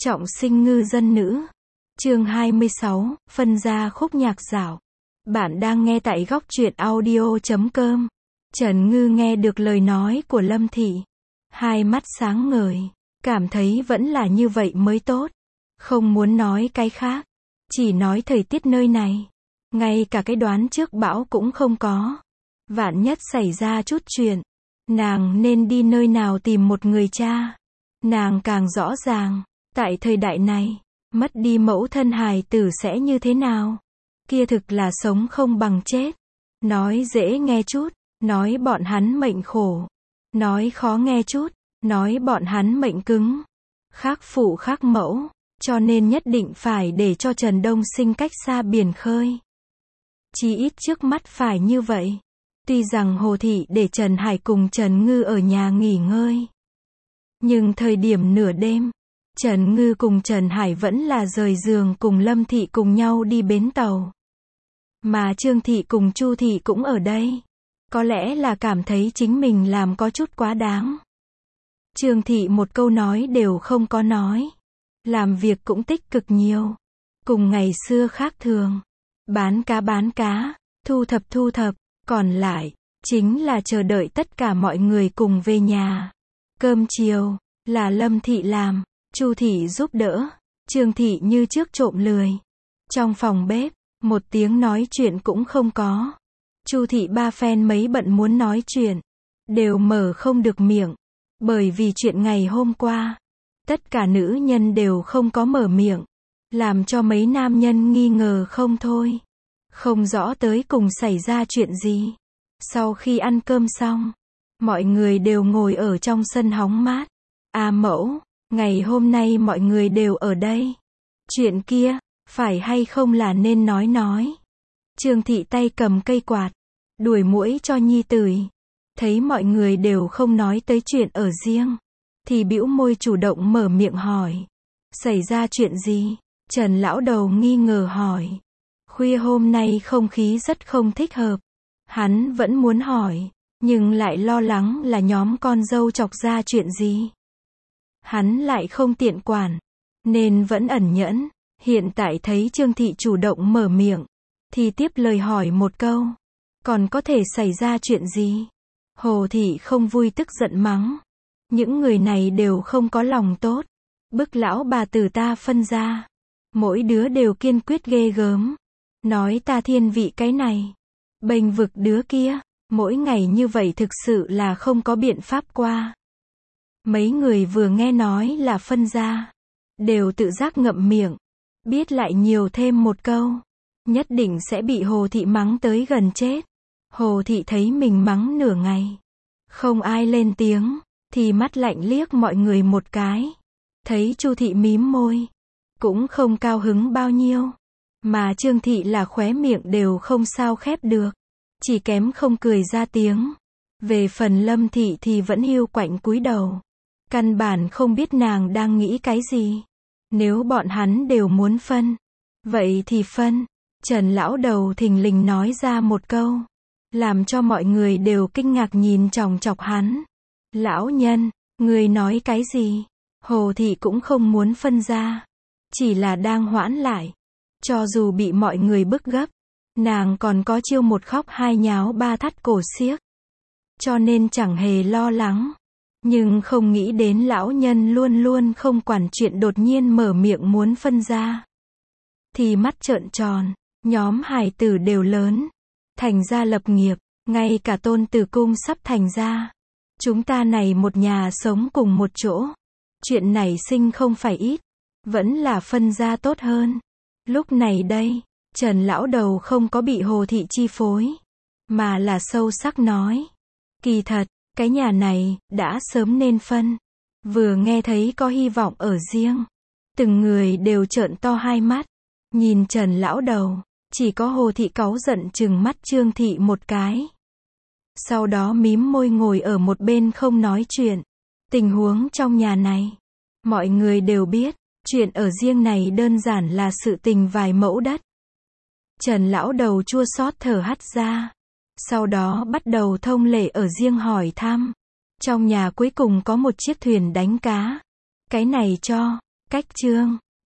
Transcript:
Trọng sinh ngư dân nữ. Chương 26, phân ra khúc nhạc dạo. Bạn đang nghe tại góc truyện audio.com. Trần Ngư nghe được lời nói của Lâm Thị. Hai mắt sáng ngời. Cảm thấy vẫn là như vậy mới tốt. Không muốn nói cái khác. Chỉ nói thời tiết nơi này. Ngay cả cái đoán trước bão cũng không có. Vạn nhất xảy ra chút chuyện. Nàng nên đi nơi nào tìm một người cha. Nàng càng rõ ràng. Tại thời đại này, mất đi mẫu thân hài tử sẽ như thế nào? Kia thực là sống không bằng chết. Nói dễ nghe chút, nói bọn hắn mệnh khổ. Nói khó nghe chút, nói bọn hắn mệnh cứng. Khác phụ khác mẫu, cho nên nhất định phải để cho Trần Đông Sinh cách xa biển khơi. Chí ít trước mắt phải như vậy. Tuy rằng Hồ Thị để Trần Hải cùng Trần Ngư ở nhà nghỉ ngơi. Nhưng thời điểm nửa đêm, Trần Ngư cùng Trần Hải vẫn là rời giường cùng Lâm Thị cùng nhau đi bến tàu. Mà Trương Thị cùng Chu Thị cũng ở đây. Có lẽ là cảm thấy chính mình làm có chút quá đáng. Trương Thị một câu nói đều không có nói. Làm việc cũng tích cực nhiều. Cùng ngày xưa khác thường. Bán cá, thu thập, còn lại, chính là chờ đợi tất cả mọi người cùng về nhà. Cơm chiều, là Lâm Thị làm. Chu Thị giúp đỡ, Trương Thị như trước trộm lười. Trong phòng bếp, một tiếng nói chuyện cũng không có. Chu Thị ba phen mấy bận muốn nói chuyện, đều mở không được miệng, bởi vì chuyện ngày hôm qua, tất cả nữ nhân đều không có mở miệng, làm cho mấy nam nhân nghi ngờ không thôi. Không rõ tới cùng xảy ra chuyện gì. Sau khi ăn cơm xong, mọi người đều ngồi ở trong sân hóng mát. Mẫu, ngày hôm nay mọi người đều ở đây. Chuyện kia, phải hay không là nên nói. Trương Thị tay cầm cây quạt, đuổi muỗi cho nhi tử. Thấy mọi người đều không nói tới chuyện ở riêng, thì bĩu môi chủ động mở miệng hỏi. Xảy ra chuyện gì? Trần lão đầu nghi ngờ hỏi. Khuya hôm nay không khí rất không thích hợp. Hắn vẫn muốn hỏi, nhưng lại lo lắng là nhóm con dâu chọc ra chuyện gì. Hắn lại không tiện quản, nên vẫn ẩn nhẫn. Hiện tại thấy Trương Thị chủ động mở miệng, thì tiếp lời hỏi một câu. Còn có thể xảy ra chuyện gì? Hồ Thị không vui tức giận mắng. Những người này đều không có lòng tốt. Bức lão bà tử ta phân ra. Mỗi đứa đều kiên quyết ghê gớm. Nói ta thiên vị cái này. Bênh vực đứa kia. Mỗi ngày như vậy thực sự là không có biện pháp qua. Mấy người vừa nghe nói là phân ra, đều tự giác ngậm miệng. Biết lại nhiều thêm một câu, nhất định sẽ bị Hồ Thị mắng tới gần chết. Hồ Thị thấy mình mắng nửa ngày, không ai lên tiếng, thì mắt lạnh liếc mọi người một cái. Thấy Chu Thị mím môi, cũng không cao hứng bao nhiêu. Mà Trương Thị là khóe miệng đều không sao khép được, chỉ kém không cười ra tiếng. Về phần Lâm Thị thì vẫn hiu quạnh cúi đầu. Căn bản không biết nàng đang nghĩ cái gì. Nếu bọn hắn đều muốn phân, vậy thì phân. Trần lão đầu thình lình nói ra một câu, làm cho mọi người đều kinh ngạc nhìn chòng chọc hắn. Lão nhân, người nói cái gì? Hồ Thị cũng không muốn phân ra, chỉ là đang hoãn lại. Cho dù bị mọi người bức gấp, nàng còn có chiêu một khóc hai nháo ba thắt cổ xiếc. Cho nên chẳng hề lo lắng. Nhưng không nghĩ đến lão nhân luôn luôn không quản chuyện đột nhiên mở miệng muốn phân ra. Thì mắt trợn tròn, nhóm hài tử đều lớn. Thành ra lập nghiệp, ngay cả tôn tử cung sắp thành ra. Chúng ta này một nhà sống cùng một chỗ. Chuyện này sinh không phải ít, vẫn là phân ra tốt hơn. Lúc này đây, Trần lão đầu không có bị Hồ Thị chi phối, mà là sâu sắc nói. Kỳ thật, cái nhà này, đã sớm nên phân. Vừa nghe thấy có hy vọng ở riêng. Từng người đều trợn to hai mắt. Nhìn Trần lão đầu. Chỉ có Hồ Thị cáu giận trừng mắt Trương Thị một cái. Sau đó mím môi ngồi ở một bên không nói chuyện. Tình huống trong nhà này, mọi người đều biết. Chuyện ở riêng này đơn giản là sự tình vài mẫu đất. Trần lão đầu chua xót thở hắt ra. Sau đó bắt đầu thông lệ ở riêng hỏi thăm. Trong nhà cuối cùng có một chiếc thuyền đánh cá. Cái này cho, Cách chương